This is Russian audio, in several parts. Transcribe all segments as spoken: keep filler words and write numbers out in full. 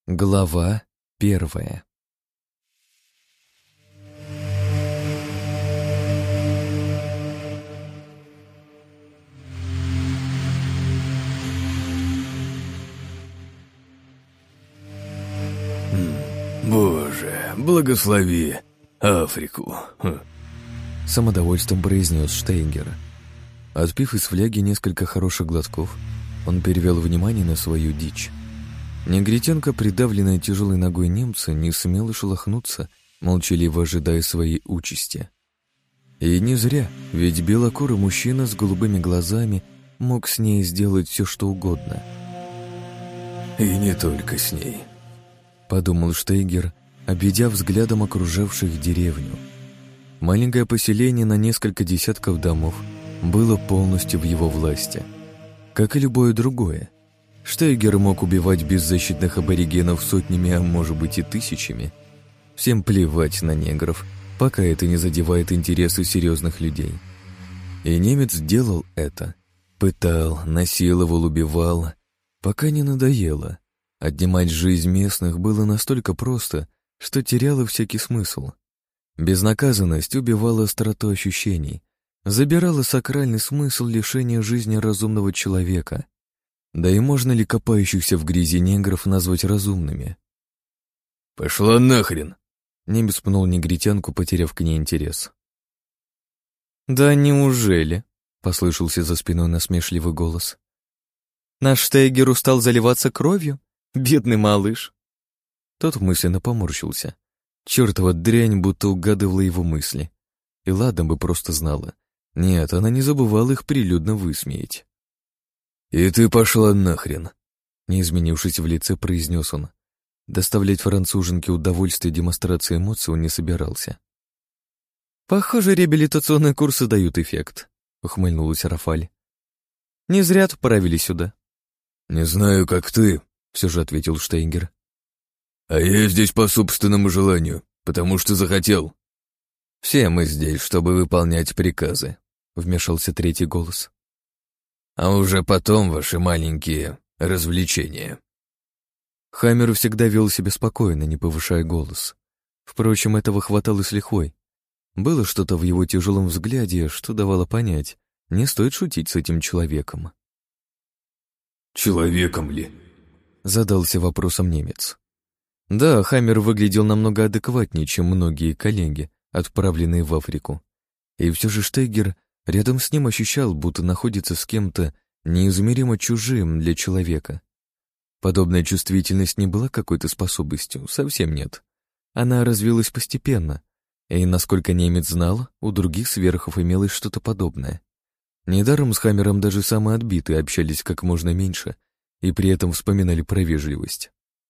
Глава первая. «Боже, благослови Африку!» — самодовольством произнес Штейнгер. Отпив из фляги несколько хороших глотков, он перевел внимание на свою дичь. Негритянка, придавленная тяжелой ногой немца, не смела шелохнуться, молчаливо ожидая своей участи. И не зря, ведь белокурый мужчина с голубыми глазами мог с ней сделать все, что угодно. «И не только с ней», — подумал Штейгер, обведя взглядом окружавших деревню. Маленькое поселение на несколько десятков домов было полностью в его власти, как и любое другое. Штейгер мог убивать беззащитных аборигенов сотнями, а может быть и тысячами. Всем плевать на негров, пока это не задевает интересы серьезных людей. И немец делал это. Пытал, насиловал, убивал, пока не надоело. Отнимать жизнь местных было настолько просто, что теряло всякий смысл. Безнаказанность убивала остроту ощущений, забирала сакральный смысл лишения жизни разумного человека. Да и можно ли копающихся в грязи негров назвать разумными? «Пошла нахрен!» Немец пнул негритянку, потеряв к ней интерес. «Да неужели?» — послышался за спиной насмешливый голос. «Наш Штейгер устал заливаться кровью? Бедный малыш!» Тот мысленно поморщился. Чёртова дрянь будто угадывала его мысли. И ладно бы просто знала. Нет, она не забывала их прилюдно высмеять. «И ты пошла нахрен!» Не изменившись в лице, произнес он. Доставлять француженке удовольствие демонстрации эмоций он не собирался. «Похоже, реабилитационные курсы дают эффект», — ухмыльнулась Рафаль. «Не зря отправили сюда». «Не знаю, как ты», — все же ответил Штейнгер. «А я здесь по собственному желанию, потому что захотел». «Все мы здесь, чтобы выполнять приказы», — вмешался третий голос. «А уже потом ваши маленькие развлечения». Хаммер всегда вел себя спокойно, не повышая голос. Впрочем, этого хватало с лихвой. Было что-то в его тяжелом взгляде, что давало понять, не стоит шутить с этим человеком. «Человеком ли?» — задался вопросом немец. Да, Хаммер выглядел намного адекватнее, чем многие коллеги, отправленные в Африку. И все же Штейгер рядом с ним ощущал, будто находится с кем-то неизмеримо чужим для человека. Подобная чувствительность не была какой-то способностью, совсем нет. Она развилась постепенно, и, насколько немец знал, у других сверхов имелось что-то подобное. Недаром с Хаммером даже самые отбитые общались как можно меньше и при этом вспоминали про вежливость.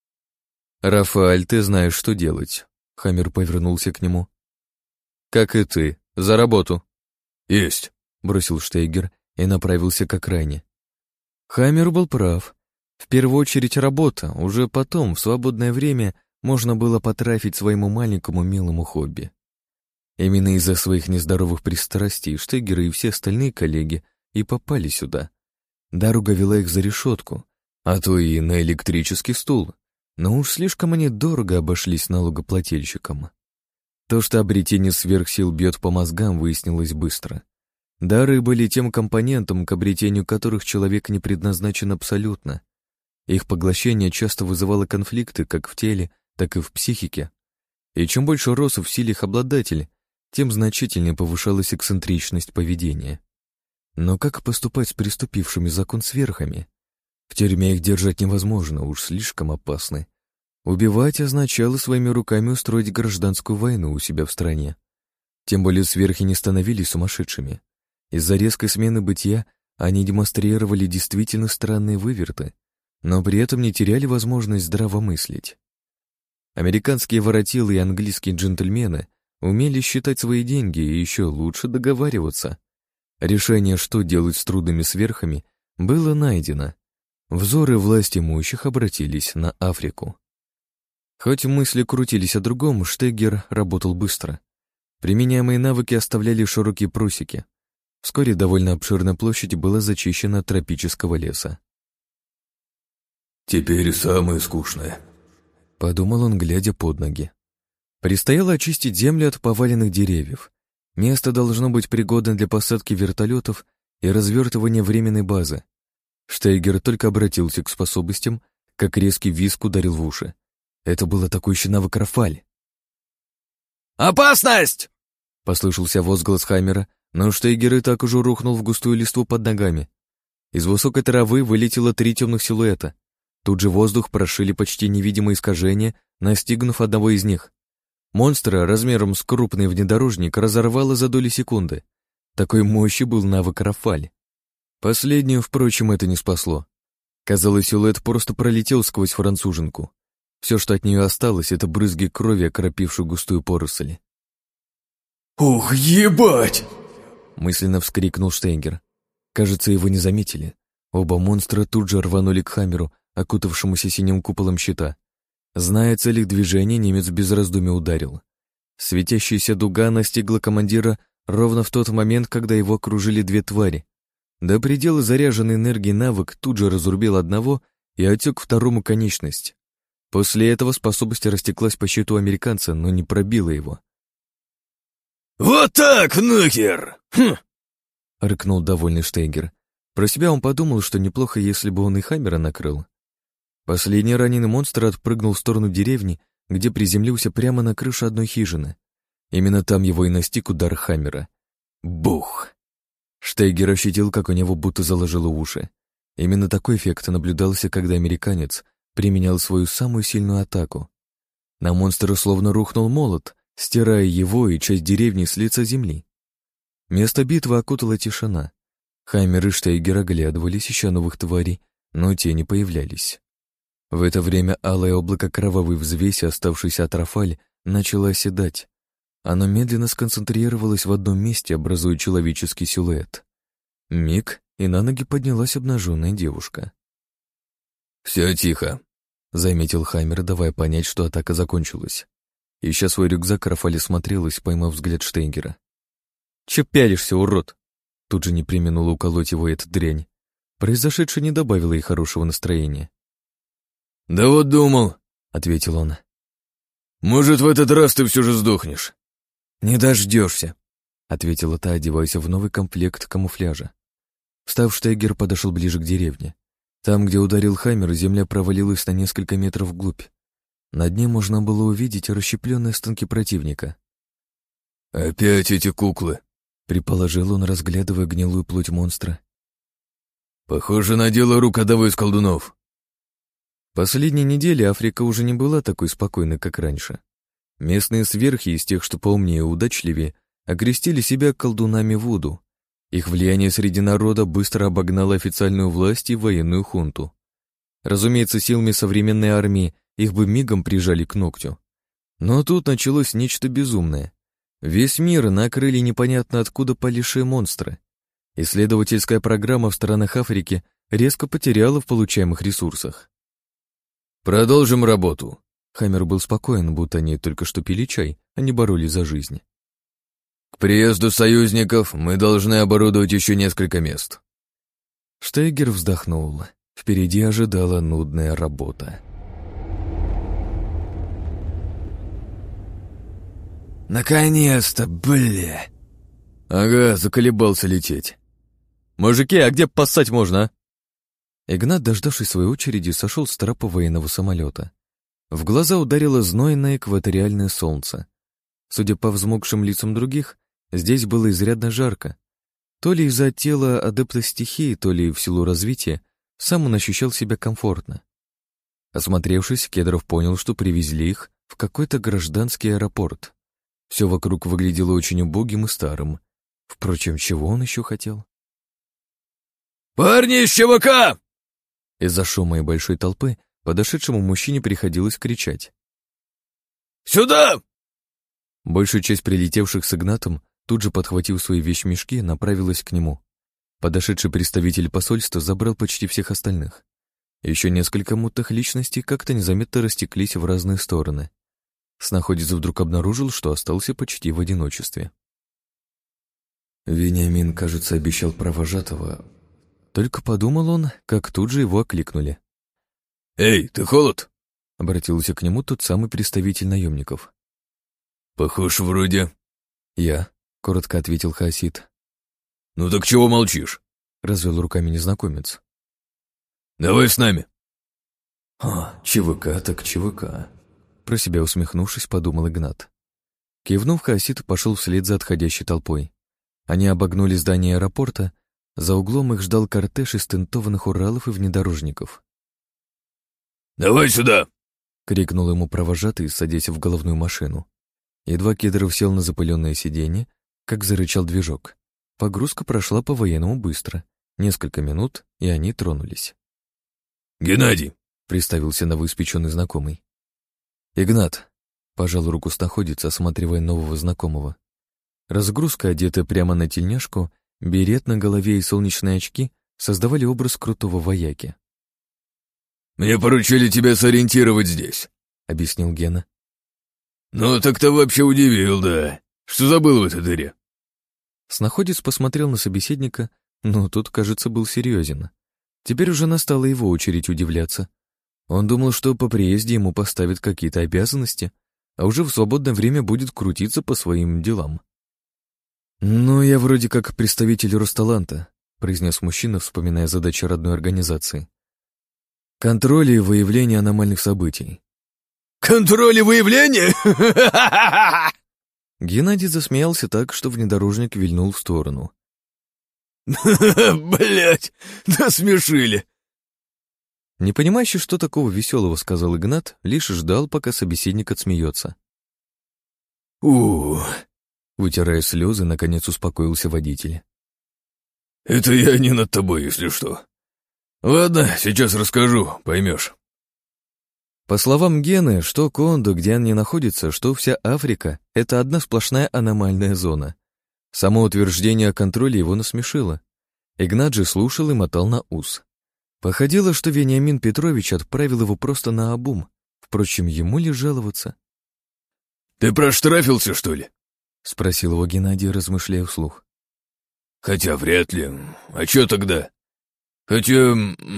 «Рафаэль, ты знаешь, что делать», — Хаммер повернулся к нему. «Как и ты. За работу». «Есть», — бросил Штейгер и направился к окраине. Хаммер был прав. В первую очередь работа, уже потом, в свободное время, можно было потрафить своему маленькому милому хобби. Именно из-за своих нездоровых пристрастий Штейгер и все остальные коллеги и попали сюда. Дорога вела их за решетку, а то и на электрический стул, но уж слишком они дорого обошлись налогоплательщикам. То, что обретение сверхсил бьет по мозгам, выяснилось быстро. Дары были тем компонентом, к обретению которых человек не предназначен абсолютно. Их поглощение часто вызывало конфликты как в теле, так и в психике. И чем больше рос в силе их обладатель, тем значительнее повышалась эксцентричность поведения. Но как поступать с приступившими закон сверхами? В тюрьме их держать невозможно, уж слишком опасны. Убивать означало своими руками устроить гражданскую войну у себя в стране. Тем более сверхи не становились сумасшедшими. Из-за резкой смены бытия они демонстрировали действительно странные выверты, но при этом не теряли возможность здраво мыслить. Американские воротилы и английские джентльмены умели считать свои деньги и еще лучше договариваться. Решение, что делать с трудными сверхами, было найдено. Взоры власть имущих обратились на Африку. Хоть мысли крутились о другом, Штейгер работал быстро. Применяемые навыки оставляли широкие просеки. Вскоре довольно обширная площадь была зачищена от тропического леса. «Теперь самое скучное», подумал он, глядя под ноги. Предстояло очистить землю от поваленных деревьев. Место должно быть пригодно для посадки вертолетов и развертывания временной базы. Штейгер только обратился к способностям, как резкий визг ударил в уши. Это был атакующий навык Рафаль. «Опасность!» — послышался возглас Хаммера, но Штейгер и так уже рухнул в густую листву под ногами. Из высокой травы вылетело три темных силуэта. Тут же воздух прошили почти невидимые искажения, настигнув одного из них. Монстра размером с крупный внедорожник разорвало за доли секунды. Такой мощи был навык Рафаль. Последнюю, впрочем, это не спасло. Казалось, силуэт просто пролетел сквозь француженку. Все, что от нее осталось, это брызги крови, окропившие густую поросль. «Ух, ебать!» — мысленно вскрикнул Штейгер. Кажется, его не заметили. Оба монстра тут же рванули к Хаммеру, окутавшемуся синим куполом щита. Зная цель их движения, немец без раздумий ударил. Светящаяся дуга настигла командира ровно в тот момент, когда его окружили две твари. До предела заряженной энергией навык тут же разрубил одного и отек второму конечность. После этого способность растеклась по щиту американца, но не пробила его. «Вот так, нахер! Хм!» — рыкнул довольный Штейгер. Про себя он подумал, что неплохо, если бы он и Хаммера накрыл. Последний раненый монстр отпрыгнул в сторону деревни, где приземлился прямо на крышу одной хижины. Именно там его и настиг удар Хаммера. Бух! Штейгер ощутил, как у него будто заложило уши. Именно такой эффект наблюдался, когда американец применял свою самую сильную атаку. На монстра словно рухнул молот, стирая его и часть деревни с лица земли. Место битвы окутала тишина. Хаммер и Штейгер оглядывались, ища новых тварей, но те не появлялись. В это время алое облако кровавой взвеси, оставшейся от Рафаль, начало оседать. Оно медленно сконцентрировалось в одном месте, образуя человеческий силуэт. Миг, и на ноги поднялась обнаженная девушка. «Все тихо», — заметил Хаммер, давая понять, что атака закончилась. Ища свой рюкзак, Рафаль смотрелась, поймав взгляд Штейгера. «Че пялишься, урод?» Тут же не преминула уколоть его эта дрянь. Произошедшее не добавило ей хорошего настроения. «Да вот думал», — ответил он. «Может, в этот раз ты все же сдохнешь?» «Не дождешься», — ответила та, одеваясь в новый комплект камуфляжа. Встав, Штейгер подошел ближе к деревне. Там, где ударил Хаммер, земля провалилась на несколько метров вглубь. На дне можно было увидеть расщепленные останки противника. «Опять эти куклы», — предположил он, разглядывая гнилую плоть монстра. «Похоже на дело рук одного из колдунов». Последние недели Африка уже не была такой спокойной, как раньше. Местные сверхи из тех, что поумнее и удачливее, окрестили себя колдунами Вуду. Их влияние среди народа быстро обогнало официальную власть и военную хунту. Разумеется, силами современной армии их бы мигом прижали к ногтю. Но тут началось нечто безумное. Весь мир накрыли непонятно откуда полезшие монстры. Исследовательская программа в странах Африки резко потеряла в получаемых ресурсах. «Продолжим работу». Хаммер был спокоен, будто они только что пили чай, а не боролись за жизнь. «К приезду союзников мы должны оборудовать еще несколько мест». Штейгер вздохнул. Впереди ожидала нудная работа. «Наконец-то, бля!» «Ага, заколебался лететь. Мужики, а где поссать можно, а?» Игнат, дождавшись своей очереди, сошел с трапа военного самолета. В глаза ударило знойное экваториальное солнце. Судя по взмокшим лицам других, здесь было изрядно жарко. То ли из-за тела адепта стихии, то ли в силу развития, сам он ощущал себя комфортно. Осмотревшись, Кедров понял, что привезли их в какой-то гражданский аэропорт. Все вокруг выглядело очень убогим и старым. Впрочем, чего он еще хотел? «Парни из ЧВК!» Из-за шума и большой толпы подошедшему мужчине приходилось кричать. «Сюда!» Большая часть прилетевших с Игнатом, тут же подхватив свои вещмешки, направилась к нему. Подошедший представитель посольства забрал почти всех остальных. Еще несколько мутных личностей как-то незаметно растеклись в разные стороны. Снаходец вдруг обнаружил, что остался почти в одиночестве. Вениамин, кажется, обещал провожатого. Только подумал он, как тут же его окликнули. «Эй, ты холод?» обратился к нему тот самый представитель наемников. «Похож вроде». «Я», — коротко ответил хаосит. «Ну так чего молчишь?» — развел руками незнакомец. «Давай с нами». «А, ЧВК так ЧВК», — про себя усмехнувшись, подумал Игнат. Кивнув, хаосит пошел вслед за отходящей толпой. Они обогнули здание аэропорта, за углом их ждал кортеж из тентованных Уралов и внедорожников. «Давай сюда!» — крикнул ему провожатый, садясь в головную машину. Едва Кедров сел на запыленное сиденье, как зарычал движок. Погрузка прошла по-военному быстро. Несколько минут, и они тронулись. «Геннадий!» — представился новоиспеченный знакомый. «Игнат!» — пожал руку снаходиться, осматривая нового знакомого. Разгрузка, одетая прямо на тельняшку, берет на голове и солнечные очки создавали образ крутого вояки. «Мне поручили тебя сориентировать здесь», — объяснил Гена. «Ну, так ты вообще удивил, да? Что забыл в этой дыре?» Снаходец посмотрел на собеседника, но тот, кажется, был серьезен. Теперь уже настала его очередь удивляться. Он думал, что по приезде ему поставят какие-то обязанности, а уже в свободное время будет крутиться по своим делам. «Ну, я вроде как представитель Росталанта», — произнес мужчина, вспоминая задачи родной организации. «Контроль и выявление аномальных событий». «Контроль и выявление?» Геннадий засмеялся так, что внедорожник вильнул в сторону. «Блядь, насмешили!» Непонимающий, что такого веселого, сказал Игнат, лишь ждал, пока собеседник отсмеется. у Вытирая слезы, наконец успокоился водитель. «Это я не над тобой, если что. Ладно, сейчас расскажу, поймешь». По словам Гены, что Кондо, где они находятся, что вся Африка — это одна сплошная аномальная зона. Само утверждение о контроле его насмешило. Игнат же слушал и мотал на ус. Походило, что Вениамин Петрович отправил его просто наобум. Впрочем, ему ли жаловаться? «Ты проштрафился, что ли?» — спросил его Геннадий, размышляя вслух. «Хотя вряд ли. А чё тогда? Хотя...»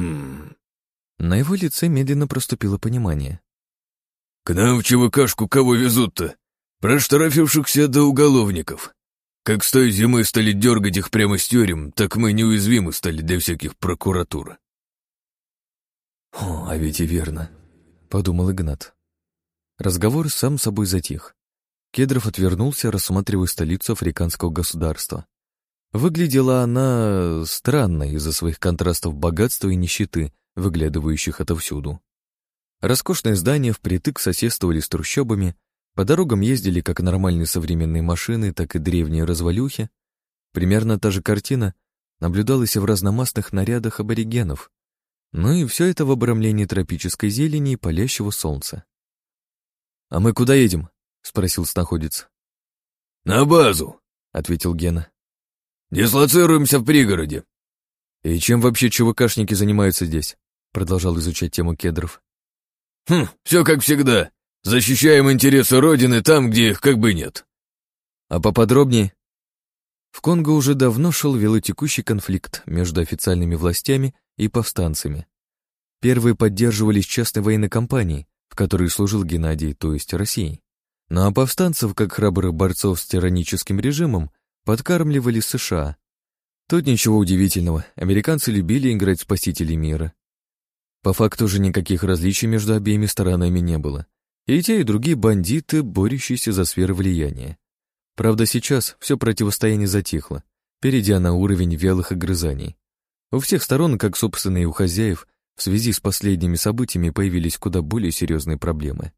На его лице медленно проступило понимание. «К нам в ЧВКшку кого везут-то? Проштрафившихся до уголовников. Как с той зимы стали дергать их прямо с тюрем, так мы неуязвимы стали для всяких прокуратур». «О, а ведь и верно», — подумал Игнат. Разговор сам собой затих. Кедров отвернулся, рассматривая столицу африканского государства. Выглядела она странно из-за своих контрастов богатства и нищеты, выглядывающих отовсюду. Роскошные здания впритык соседствовали с трущобами, по дорогам ездили как нормальные современные машины, так и древние развалюхи. Примерно та же картина наблюдалась и в разномастных нарядах аборигенов. Ну и все это в обрамлении тропической зелени и палящего солнца. «А мы куда едем?» — спросил снаходец. «На базу», — ответил Гена. «Дислоцируемся в пригороде». «И чем вообще ЧВКшники занимаются здесь?» — продолжал изучать тему Кедров. «Хм, все как всегда. Защищаем интересы Родины там, где их как бы нет». «А поподробнее?» В Конго уже давно шел велотекущий конфликт между официальными властями и повстанцами. Первые поддерживались частной военной компанией, в которой служил Геннадий, то есть Россией. Ну а повстанцев, как храбрых борцов с тираническим режимом, подкармливали США. Тут ничего удивительного, американцы любили играть спасителей мира. По факту же никаких различий между обеими сторонами не было. И те, и другие бандиты, борющиеся за сферы влияния. Правда, сейчас все противостояние затихло, перейдя на уровень вялых огрызаний. У всех сторон, как собственно и у хозяев, в связи с последними событиями появились куда более серьезные проблемы.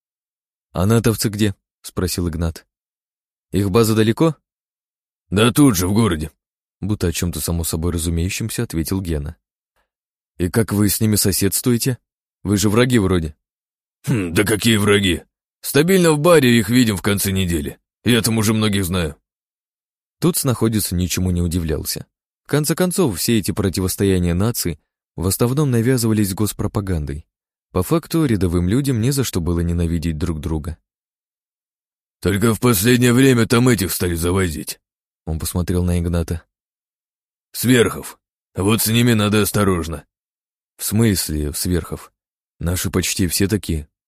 «А натовцы где?» — спросил Игнат. «Их база далеко?» «Да тут же, в городе», — будто о чем-то само собой разумеющемся ответил Гена. «И как вы с ними соседствуете? Вы же враги вроде». «Хм, да какие враги? Стабильно в баре их видим в конце недели. Я там уже многих знаю». Тут снаходец ничему не удивлялся. В конце концов, все эти противостояния наций в основном навязывались госпропагандой. По факту, рядовым людям не за что было ненавидеть друг друга. «Только в последнее время там этих стали завозить». Он посмотрел на Игната. «Сверхов. Вот с ними надо осторожно». «В смысле, сверхов? Наши почти все такие»,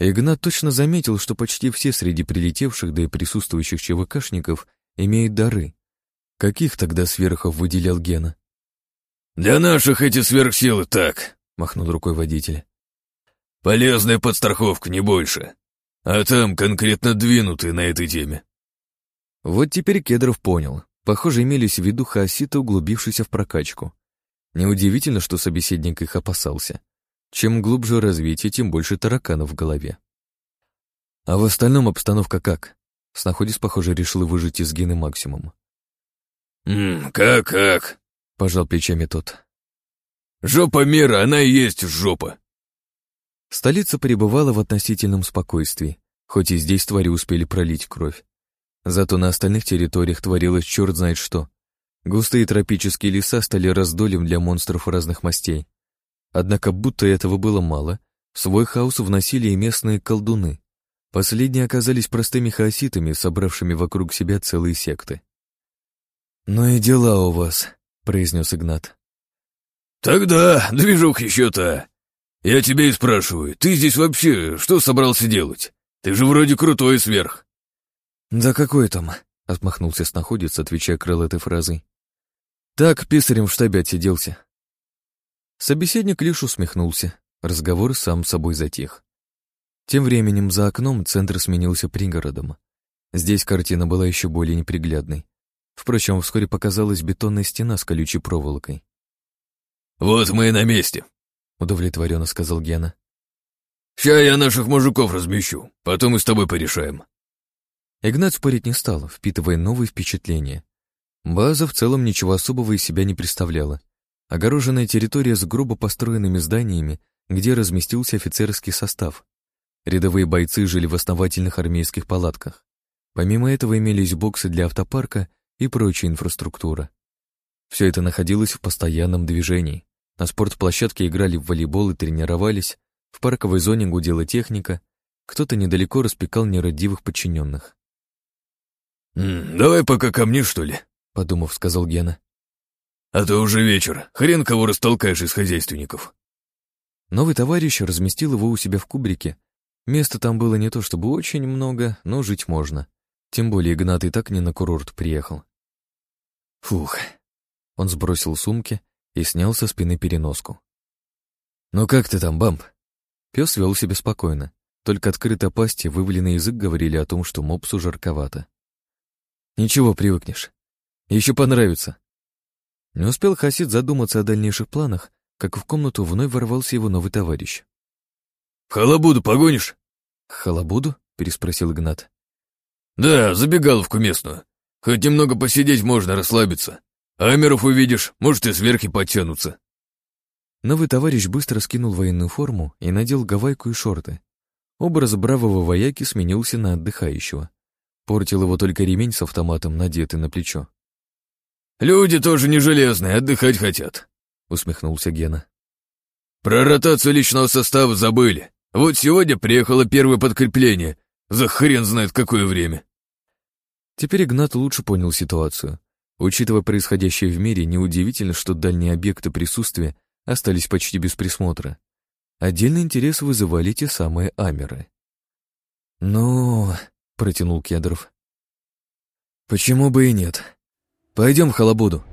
Игнат точно заметил, что почти все среди прилетевших, да и присутствующих ЧВКшников имеют дары. Каких тогда сверхов выделял Гена? «Для наших эти сверхсилы так», — махнул рукой водитель. «Полезная подстраховка, не больше. А там конкретно двинутые на этой теме». Вот теперь Кедров понял. Похоже, имелись в виду хаоситы, углубившиеся в прокачку. Неудивительно, что собеседник их опасался. Чем глубже развитие, тем больше тараканов в голове. А в остальном обстановка как? Снаходец, похоже, решил выжать из Гены максимум. «Ммм, как-как?» — пожал плечами тот. «Жопа мира, она и есть жопа». Столица пребывала в относительном спокойствии, хоть и здесь твари успели пролить кровь. Зато на остальных территориях творилось черт знает что. Густые тропические леса стали раздольем для монстров разных мастей. Однако, будто этого было мало, в свой хаос вносили и местные колдуны. Последние оказались простыми хаоситами, собравшими вокруг себя целые секты. «Ну и дела у вас», — произнес Игнат. «Тогда, движух еще-то. Я тебя и спрашиваю, ты здесь вообще что собрался делать? Ты же вроде крутой сверх». «Да какой там?» — отмахнулся снаходец, отвечая крылатой фразой. «Так, писарем в штабе отсиделся». Собеседник лишь усмехнулся. Разговор сам собой затих. Тем временем за окном центр сменился пригородом. Здесь картина была еще более неприглядной. Впрочем, вскоре показалась бетонная стена с колючей проволокой. «Вот мы и на месте», — удовлетворенно сказал Гена. «Ща я наших мужиков размещу, потом мы с тобой порешаем». Игнат спорить не стал, впитывая новые впечатления. База в целом ничего особого из себя не представляла. Огороженная территория с грубо построенными зданиями, где разместился офицерский состав. Рядовые бойцы жили в основательных армейских палатках. Помимо этого имелись боксы для автопарка и прочая инфраструктура. Все это находилось в постоянном движении. На спортплощадке играли в волейбол и тренировались, в парковой зоне гудела техника, кто-то недалеко распекал нерадивых подчиненных. «М, «Давай пока ко мне, что ли?» — подумав, сказал Гена. «А то уже вечер, хрен кого растолкаешь из хозяйственников». Новый товарищ разместил его у себя в кубрике. Места там было не то чтобы очень много, но жить можно. Тем более Игнат и так не на курорт приехал. Фух. Он сбросил сумки и снял со спины переноску. «Ну как ты там, Бамп?» Пес вел себя спокойно. Только открыто пасть и вываленный язык говорили о том, что мопсу жарковато. «Ничего, привыкнешь. Еще понравится». Не успел Хасид задуматься о дальнейших планах, как в комнату вновь ворвался его новый товарищ. «В халабуду погонишь?» «Халабуду?» — переспросил Игнат. «Да, забегаловку местную. Хоть немного посидеть можно, расслабиться. Амеров увидишь, может и сверхи подтянутся». Новый товарищ быстро скинул военную форму и надел гавайку и шорты. Образ бравого вояки сменился на отдыхающего. Портил его только ремень с автоматом, надетый на плечо. «Люди тоже не железные, отдыхать хотят», — усмехнулся Гена. «Про ротацию личного состава забыли. Вот сегодня приехало первое подкрепление. За хрен знает какое время». Теперь Игнат лучше понял ситуацию. Учитывая происходящее в мире, неудивительно, что дальние объекты присутствия остались почти без присмотра. Отдельный интерес вызывали те самые амеры. «Ну...» — протянул Кедров. «Почему бы и нет? Пойдем в халабуду».